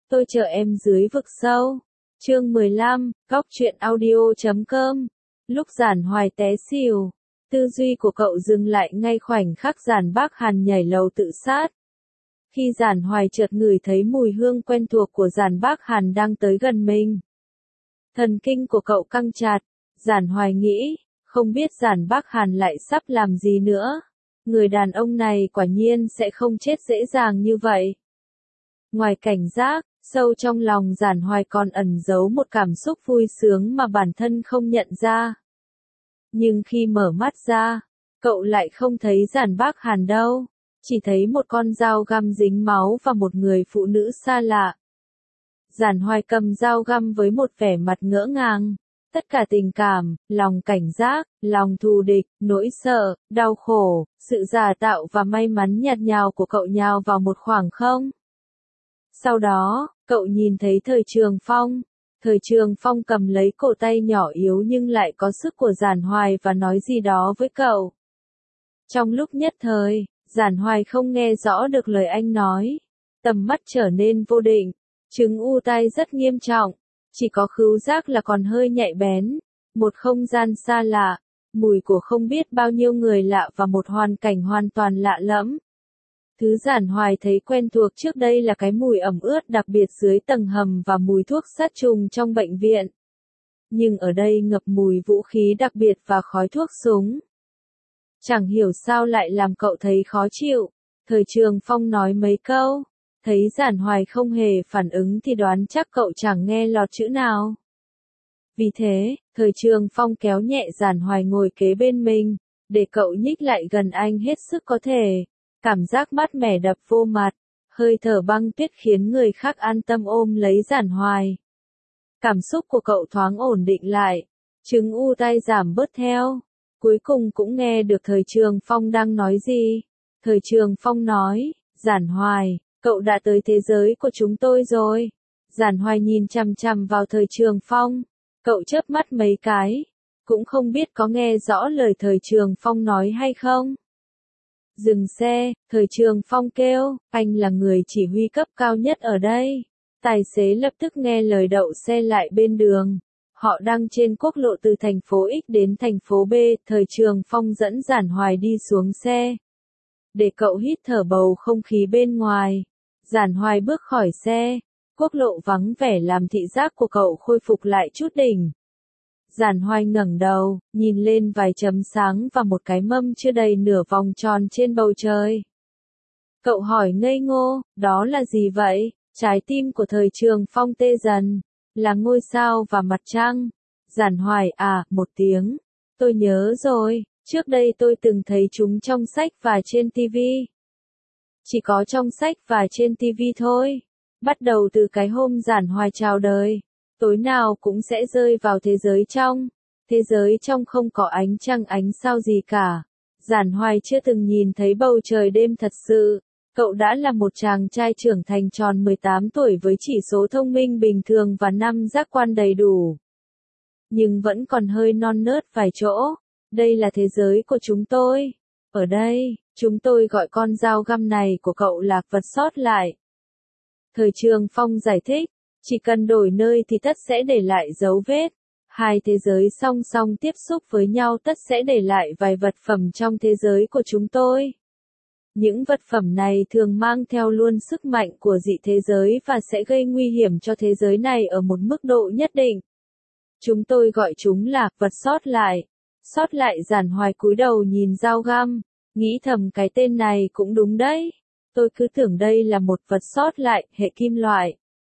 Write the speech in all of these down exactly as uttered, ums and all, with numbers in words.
Tôi chờ em dưới vực sâu. Chương mười lăm, góc truyện audio chấm com. Lúc Giản Hoài té xỉu, tư duy của cậu dừng lại ngay khoảnh khắc Giản Bác Hàn nhảy lầu tự sát. Khi Giản Hoài chợt ngửi thấy mùi hương quen thuộc của Giản Bác Hàn đang tới gần mình, thần kinh của cậu căng chặt. Giản Hoài nghĩ, không biết Giản Bác Hàn lại sắp làm gì nữa. Người đàn ông này quả nhiên sẽ không chết dễ dàng như vậy. Ngoài cảnh giác, sâu trong lòng Giản Hoài còn ẩn giấu một cảm xúc vui sướng mà bản thân không nhận ra. Nhưng khi mở mắt ra, cậu lại không thấy Giản Bác Hàn đâu, chỉ thấy một con dao găm dính máu và một người phụ nữ xa lạ. Giản Hoài cầm dao găm với một vẻ mặt ngỡ ngàng. Tất cả tình cảm, lòng cảnh giác, lòng thù địch, nỗi sợ, đau khổ, sự giả tạo và may mắn nhạt nhào của cậu nhào vào một khoảng không. Sau đó, cậu nhìn thấy Thời Trường Phong. Thời Trường Phong cầm lấy cổ tay nhỏ yếu nhưng lại có sức của Giản Hoài và nói gì đó với cậu. Trong lúc nhất thời, Giản Hoài không nghe rõ được lời anh nói. Tầm mắt trở nên vô định, chứng u tai rất nghiêm trọng. Chỉ có khứu giác là còn hơi nhạy bén, một không gian xa lạ, mùi của không biết bao nhiêu người lạ và một hoàn cảnh hoàn toàn lạ lẫm. Thứ Giản Hoài thấy quen thuộc trước đây là cái mùi ẩm ướt đặc biệt dưới tầng hầm và mùi thuốc sát trùng trong bệnh viện. Nhưng ở đây ngập mùi vũ khí đặc biệt và khói thuốc súng. Chẳng hiểu sao lại làm cậu thấy khó chịu. Thời Trường Phong nói mấy câu. Thấy Giản Hoài không hề phản ứng thì đoán chắc cậu chẳng nghe lọt chữ nào. Vì thế, Thời Trường Phong kéo nhẹ Giản Hoài ngồi kế bên mình, để cậu nhích lại gần anh hết sức có thể. Cảm giác mát mẻ đập vô mặt, hơi thở băng tuyết khiến người khác an tâm ôm lấy Giản Hoài. Cảm xúc của cậu thoáng ổn định lại, chứng u tai giảm bớt theo. Cuối cùng cũng nghe được Thời Trường Phong đang nói gì. Thời Trường Phong nói, Giản Hoài, cậu đã tới thế giới của chúng tôi rồi. Giản Hoài nhìn chằm chằm vào Thời Trường Phong. Cậu chớp mắt mấy cái. Cũng không biết có nghe rõ lời Thời Trường Phong nói hay không. Dừng xe, Thời Trường Phong kêu, anh là người chỉ huy cấp cao nhất ở đây. Tài xế lập tức nghe lời đậu xe lại bên đường. Họ đang trên quốc lộ từ thành phố X đến thành phố B. Thời Trường Phong dẫn Giản Hoài đi xuống xe, để cậu hít thở bầu không khí bên ngoài. Giản Hoài bước khỏi xe, quốc lộ vắng vẻ làm thị giác của cậu khôi phục lại chút đỉnh. Giản Hoài ngẩng đầu, nhìn lên vài chấm sáng và một cái mâm chưa đầy nửa vòng tròn trên bầu trời. Cậu hỏi ngây ngô, đó là gì vậy? Trái tim của Thời Trường Phong tê dần, là ngôi sao và mặt trăng. Giản Hoài à, một tiếng. Tôi nhớ rồi, trước đây tôi từng thấy chúng trong sách và trên ti vi. Chỉ có trong sách và trên ti vi thôi. Bắt đầu từ cái hôm Giản Hoài chào đời, tối nào cũng sẽ rơi vào thế giới trong. Thế giới trong không có ánh trăng ánh sao gì cả. Giản Hoài chưa từng nhìn thấy bầu trời đêm thật sự. Cậu đã là một chàng trai trưởng thành tròn mười tám tuổi với chỉ số thông minh bình thường và năm giác quan đầy đủ. Nhưng vẫn còn hơi non nớt vài chỗ. Đây là thế giới của chúng tôi. Ở đây, chúng tôi gọi con dao găm này của cậu là vật sót lại. Thời Trường Phong giải thích, chỉ cần đổi nơi thì tất sẽ để lại dấu vết. Hai thế giới song song tiếp xúc với nhau tất sẽ để lại vài vật phẩm trong thế giới của chúng tôi. Những vật phẩm này thường mang theo luôn sức mạnh của dị thế giới và sẽ gây nguy hiểm cho thế giới này ở một mức độ nhất định. Chúng tôi gọi chúng là vật sót lại. Sót lại. Giản Hoài cúi đầu nhìn dao găm, nghĩ thầm cái tên này cũng đúng đấy. Tôi cứ tưởng đây là một vật sót lại, hệ kim loại.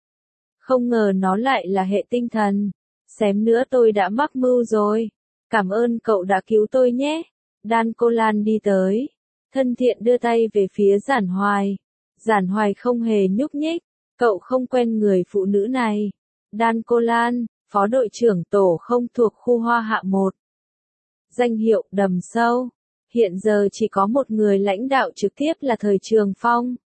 Không ngờ nó lại là hệ tinh thần. Xém nữa tôi đã mắc mưu rồi. Cảm ơn cậu đã cứu tôi nhé. Dan Colan đi tới, thân thiện đưa tay về phía Giản Hoài. Giản Hoài không hề nhúc nhích. Cậu không quen người phụ nữ này. Dan Colan, phó đội trưởng tổ không thuộc khu Hoa Hạ một. Danh hiệu Đầm Sâu. Hiện giờ chỉ có một người lãnh đạo trực tiếp là Thời Trường Phong.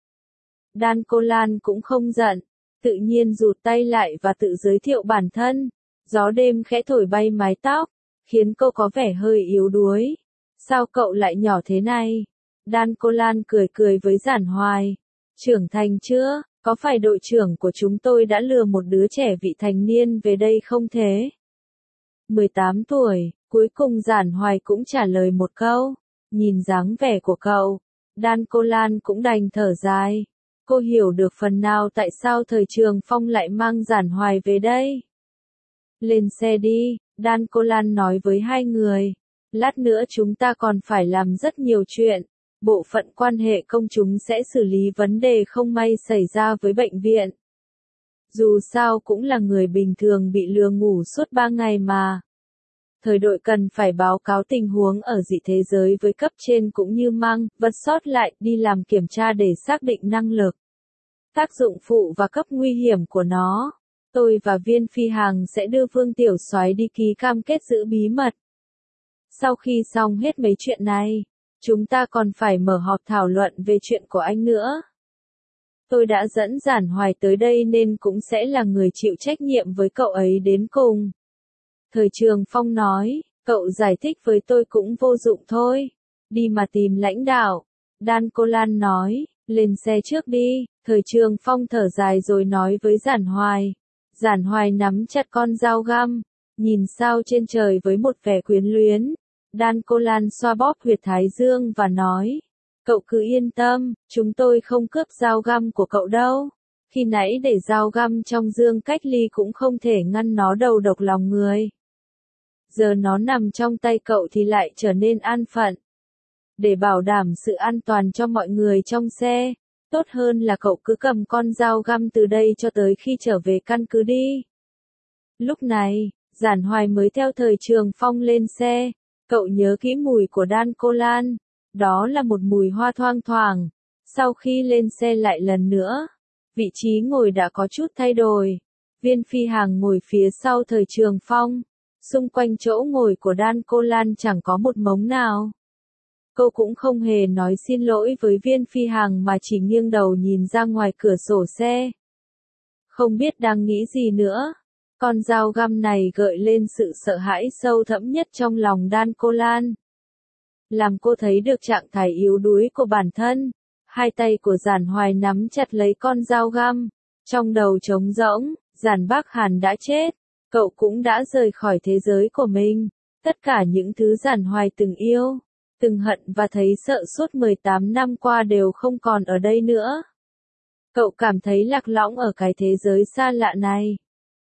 Dan Colan cũng không giận, tự nhiên rụt tay lại và tự giới thiệu bản thân. Gió đêm khẽ thổi bay mái tóc, khiến cô có vẻ hơi yếu đuối. Sao cậu lại nhỏ thế này? Dan Colan cười cười với Giản Hoài. Trưởng thành chưa? Có phải đội trưởng của chúng tôi đã lừa một đứa trẻ vị thành niên về đây không thế? mười tám tuổi, cuối cùng Giản Hoài cũng trả lời một câu. Nhìn dáng vẻ của cậu, Đan Cô Lan cũng đành thở dài. Cô hiểu được phần nào tại sao thời Trường Phong lại mang Giản Hoài về đây. Lên xe đi, Đan Cô Lan nói với hai người. Lát nữa chúng ta còn phải làm rất nhiều chuyện. Bộ phận quan hệ công chúng sẽ xử lý vấn đề không may xảy ra với bệnh viện. Dù sao cũng là người bình thường bị lừa ngủ suốt ba ngày mà. Thời đội cần phải báo cáo tình huống ở dị thế giới với cấp trên cũng như mang vật sót lại đi làm kiểm tra để xác định năng lực, tác dụng phụ và cấp nguy hiểm của nó. Tôi và Viên Phi Hằng sẽ đưa Vương Tiểu Soái đi ký cam kết giữ bí mật. Sau khi xong hết mấy chuyện này, chúng ta còn phải mở họp thảo luận về chuyện của anh nữa. Tôi đã dẫn Giản Hoài tới đây nên cũng sẽ là người chịu trách nhiệm với cậu ấy đến cùng. Thời Trường Phong nói, cậu giải thích với tôi cũng vô dụng thôi. Đi mà tìm lãnh đạo. Đan Cô Lan nói, lên xe trước đi. Thời Trường Phong thở dài rồi nói với Giản Hoài. Giản Hoài nắm chặt con dao găm, nhìn sao trên trời với một vẻ quyến luyến. Đan Cô Lan xoa bóp huyệt thái dương và nói, cậu cứ yên tâm, chúng tôi không cướp dao găm của cậu đâu. Khi nãy để dao găm trong dương cách ly cũng không thể ngăn nó đầu độc lòng người. Giờ nó nằm trong tay cậu thì lại trở nên an phận. Để bảo đảm sự an toàn cho mọi người trong xe, tốt hơn là cậu cứ cầm con dao găm từ đây cho tới khi trở về căn cứ đi. Lúc này, Giản Hoài mới theo Thời Trường Phong lên xe. Cậu nhớ kỹ mùi của Đan Cô Lan. Đó là một mùi hoa thoang thoảng. Sau khi lên xe lại lần nữa, vị trí ngồi đã có chút thay đổi. Viên Phi Hằng ngồi phía sau Thời Trường Phong. Xung quanh chỗ ngồi của Đan Cô Lan chẳng có một mống nào. Cô cũng không hề nói xin lỗi với Viên Phi Hằng mà chỉ nghiêng đầu nhìn ra ngoài cửa sổ xe. Không biết đang nghĩ gì nữa. Con dao găm này gợi lên sự sợ hãi sâu thẳm nhất trong lòng Đan Cô Lan. Làm cô thấy được trạng thái yếu đuối của bản thân. Hai tay của Giản Hoài nắm chặt lấy con dao găm. Trong đầu trống rỗng, Giản Bác Hàn đã chết. Cậu cũng đã rời khỏi thế giới của mình. Tất cả những thứ Giản Hoài từng yêu, từng hận và thấy sợ suốt mười tám năm qua đều không còn ở đây nữa. Cậu cảm thấy lạc lõng ở cái thế giới xa lạ này.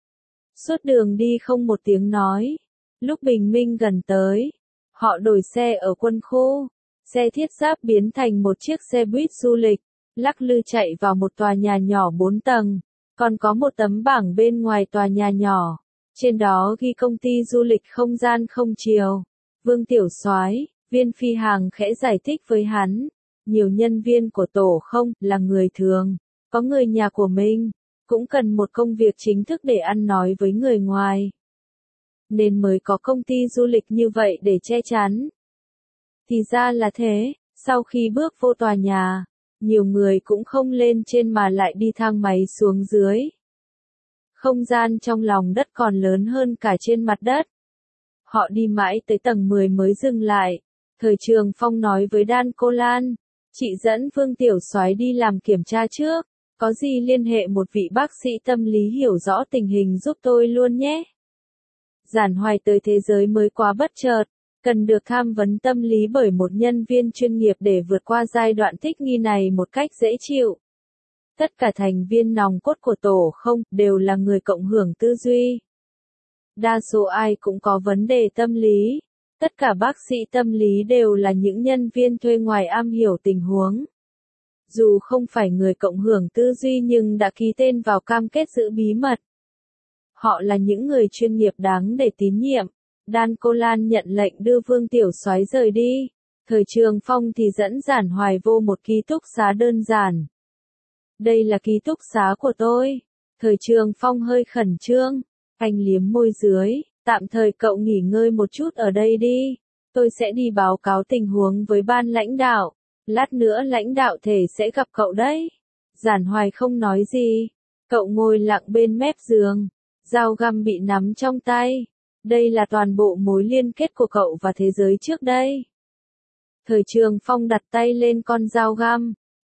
Suốt đường đi không một tiếng nói. Lúc bình minh gần tới, họ đổi xe ở quân khu. Xe thiết giáp biến thành một chiếc xe buýt du lịch, lắc lư chạy vào một tòa nhà nhỏ bốn tầng. Còn có một tấm bảng bên ngoài tòa nhà nhỏ. Trên đó ghi công ty du lịch không gian không chiều. Vương Tiểu Soái, Viên Phi Hằng khẽ giải thích với hắn. Nhiều nhân viên của tổ không là người thường, có người nhà của mình, cũng cần một công việc chính thức để ăn nói với người ngoài. Nên mới có công ty du lịch như vậy để che chắn. Thì ra là thế, sau khi bước vô tòa nhà, nhiều người cũng không lên trên mà lại đi thang máy xuống dưới. Không gian trong lòng đất còn lớn hơn cả trên mặt đất. Họ đi mãi tới tầng mười mới dừng lại. Thời Trường Phong nói với Đan Cô Lan, chị dẫn Vương Tiểu Soái đi làm kiểm tra trước, có gì liên hệ một vị bác sĩ tâm lý hiểu rõ tình hình giúp tôi luôn nhé. Giản Hoài tới thế giới mới quá bất chợt, cần được tham vấn tâm lý bởi một nhân viên chuyên nghiệp để vượt qua giai đoạn thích nghi này một cách dễ chịu. Tất cả thành viên nòng cốt của tổ không đều là người cộng hưởng tư duy. Đa số ai cũng có vấn đề tâm lý. Tất cả bác sĩ tâm lý đều là những nhân viên thuê ngoài am hiểu tình huống. Dù không phải người cộng hưởng tư duy nhưng đã ký tên vào cam kết giữ bí mật. Họ là những người chuyên nghiệp đáng để tín nhiệm. Đan Cô Lan nhận lệnh đưa Vương Tiểu Soái rời đi. Thời Trường Phong thì dẫn Giản Hoài vô một ký túc xá đơn giản. Đây là ký túc xá của tôi. Thời Trường Phong hơi khẩn trương. Anh liếm môi dưới. Tạm thời cậu nghỉ ngơi một chút ở đây đi. Tôi sẽ đi báo cáo tình huống với ban lãnh đạo. Lát nữa lãnh đạo thể sẽ gặp cậu đấy. Giản Hoài không nói gì. Cậu ngồi lặng bên mép giường. Dao găm bị nắm trong tay. Đây là toàn bộ mối liên kết của cậu và thế giới trước đây. Thời Trường Phong đặt tay lên con dao găm.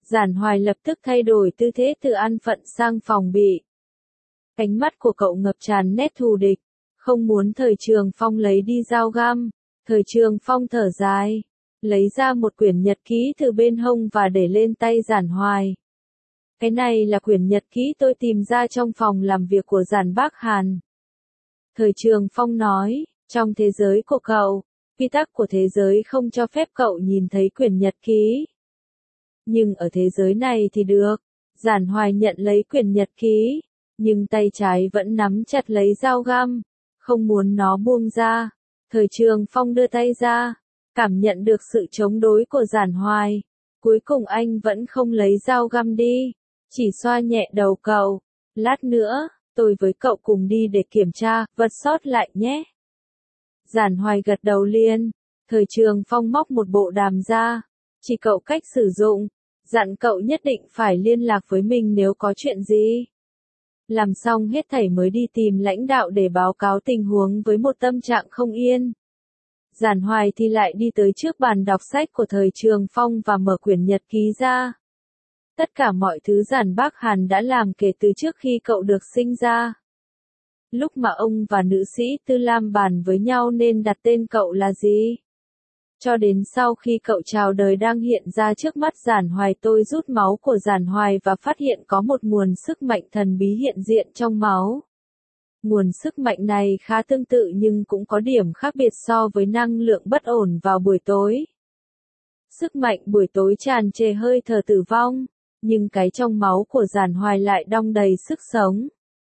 Giản Hoài lập tức thay đổi tư thế từ an phận sang phòng bị. Cánh mắt của cậu ngập tràn nét thù địch, không muốn Thời Trường Phong lấy đi dao găm. Thời Trường Phong thở dài, lấy ra một quyển nhật ký từ bên hông và để lên tay Giản Hoài. Cái này là quyển nhật ký tôi tìm ra trong phòng làm việc của Giản Bác Hàn. Thời Trường Phong nói, trong thế giới của cậu, quy tắc của thế giới không cho phép cậu nhìn thấy quyển nhật ký. Nhưng ở thế giới này thì được. Giản Hoài nhận lấy quyển nhật ký, nhưng tay trái vẫn nắm chặt lấy dao găm, không muốn nó buông ra. Thời Trường Phong đưa tay ra, cảm nhận được sự chống đối của Giản Hoài. Cuối cùng anh vẫn không lấy dao găm đi, chỉ xoa nhẹ đầu cậu. Lát nữa, tôi với cậu cùng đi để kiểm tra vật sót lại nhé. Giản Hoài gật đầu liền. Thời Trường Phong móc một bộ đàm ra, chỉ cậu cách sử dụng, dặn cậu nhất định phải liên lạc với mình nếu có chuyện gì. Làm xong hết thảy mới đi tìm lãnh đạo để báo cáo tình huống với một tâm trạng không yên. Giản Hoài thì lại đi tới trước bàn đọc sách của Thời Trường Phong và mở quyển nhật ký ra. Tất cả mọi thứ Giản Bác Hàn đã làm kể từ trước khi cậu được sinh ra. Lúc mà ông và nữ sĩ Tư Lam bàn với nhau nên đặt tên cậu là gì. Cho đến sau khi cậu chào đời đang hiện ra trước mắt Giản Hoài, tôi rút máu của Giản Hoài và phát hiện có một nguồn sức mạnh thần bí hiện diện trong máu. Nguồn sức mạnh này khá tương tự nhưng cũng có điểm khác biệt so với năng lượng bất ổn vào buổi tối. Sức mạnh buổi tối tràn trề hơi thở tử vong, nhưng cái trong máu của Giản Hoài lại đong đầy sức sống.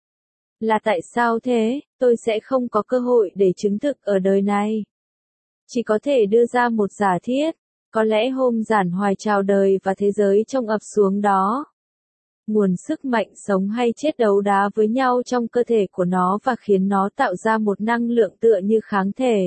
Là tại sao thế? Tôi sẽ không có cơ hội để chứng thực ở đời này. Chỉ có thể đưa ra một giả thiết, có lẽ hôm Giản Hoài chào đời và thế giới trong ập xuống đó. Nguồn sức mạnh sống hay chết đấu đá với nhau trong cơ thể của nó và khiến nó tạo ra một năng lượng tựa như kháng thể.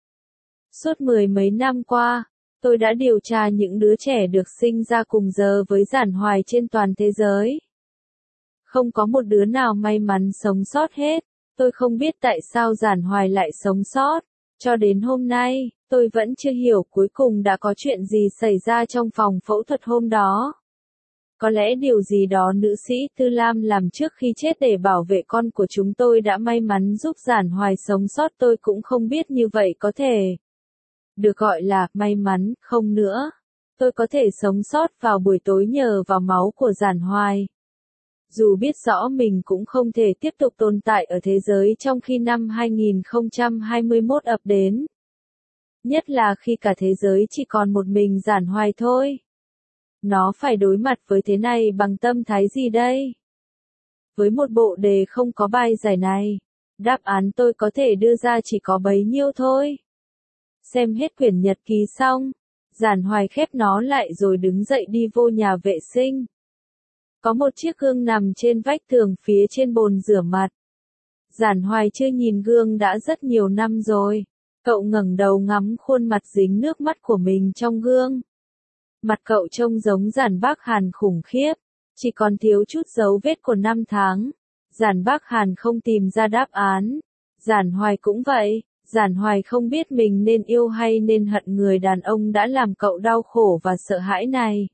Suốt mười mấy năm qua, tôi đã điều tra những đứa trẻ được sinh ra cùng giờ với Giản Hoài trên toàn thế giới. Không có một đứa nào may mắn sống sót hết. Tôi không biết tại sao Giản Hoài lại sống sót. Cho đến hôm nay, tôi vẫn chưa hiểu cuối cùng đã có chuyện gì xảy ra trong phòng phẫu thuật hôm đó. Có lẽ điều gì đó nữ sĩ Tư Lam làm trước khi chết để bảo vệ con của chúng tôi đã may mắn giúp Giản Hoài sống sót, tôi cũng không biết như vậy có thể được gọi là may mắn không nữa. Tôi có thể sống sót vào buổi tối nhờ vào máu của Giản Hoài. Dù biết rõ mình cũng không thể tiếp tục tồn tại ở thế giới trong khi năm hai nghìn không trăm hai mươi mốt ập đến. Nhất là khi cả thế giới chỉ còn một mình Giản Hoài thôi. Nó phải đối mặt với thế này bằng tâm thái gì đây? Với một bộ đề không có bài giải này, đáp án tôi có thể đưa ra chỉ có bấy nhiêu thôi. Xem hết quyển nhật ký xong, Giản Hoài khép nó lại rồi đứng dậy đi vô nhà vệ sinh. Có một chiếc gương nằm trên vách tường phía trên bồn rửa mặt. Giản Hoài chưa nhìn gương đã rất nhiều năm rồi. Cậu ngẩng đầu ngắm khuôn mặt dính nước mắt của mình trong gương. Mặt cậu trông giống Giản Bác Hàn khủng khiếp, chỉ còn thiếu chút dấu vết của năm tháng. Giản Bác Hàn không tìm ra đáp án. Giản Hoài cũng vậy, Giản Hoài không biết mình nên yêu hay nên hận người đàn ông đã làm cậu đau khổ và sợ hãi này.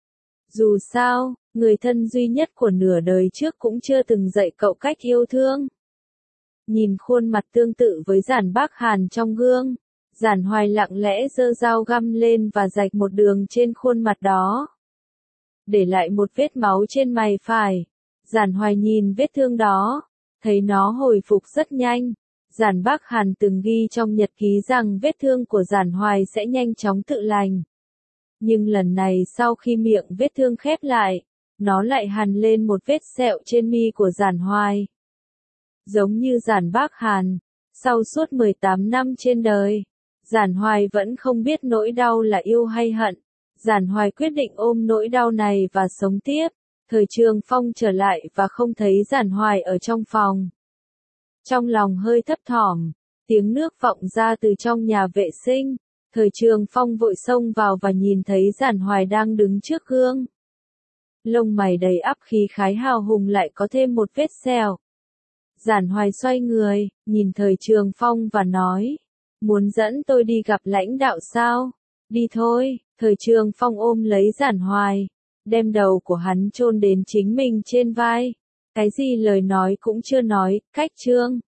Dù sao, người thân duy nhất của nửa đời trước cũng chưa từng dạy cậu cách yêu thương. Nhìn khuôn mặt tương tự với Giản Bác Hàn trong gương, Giản Hoài lặng lẽ giơ dao găm lên và rạch một đường trên khuôn mặt đó. Để lại một vết máu trên mày phải. Giản Hoài nhìn vết thương đó, thấy nó hồi phục rất nhanh. Giản Bác Hàn từng ghi trong nhật ký rằng vết thương của Giản Hoài sẽ nhanh chóng tự lành. Nhưng lần này sau khi miệng vết thương khép lại, nó lại hằn lên một vết sẹo trên mi của Giản Hoài. Giống như Giản Bác Hàn, sau suốt mười tám năm trên đời, Giản Hoài vẫn không biết nỗi đau là yêu hay hận. Giản Hoài quyết định ôm nỗi đau này và sống tiếp. Thời Trường Phong trở lại và không thấy Giản Hoài ở trong phòng. Trong lòng hơi thấp thỏm, tiếng nước vọng ra từ trong nhà vệ sinh. Thời Trường Phong vội xông vào và nhìn thấy Giản Hoài đang đứng trước gương. Lông mày đầy ắp khí khái hào hùng lại có thêm một vết sẹo. Giản Hoài xoay người, nhìn Thời Trường Phong và nói, muốn dẫn tôi đi gặp lãnh đạo sao? Đi thôi. Thời Trường Phong ôm lấy Giản Hoài, đem đầu của hắn chôn đến chính mình trên vai. Cái gì lời nói cũng chưa nói, cách Trương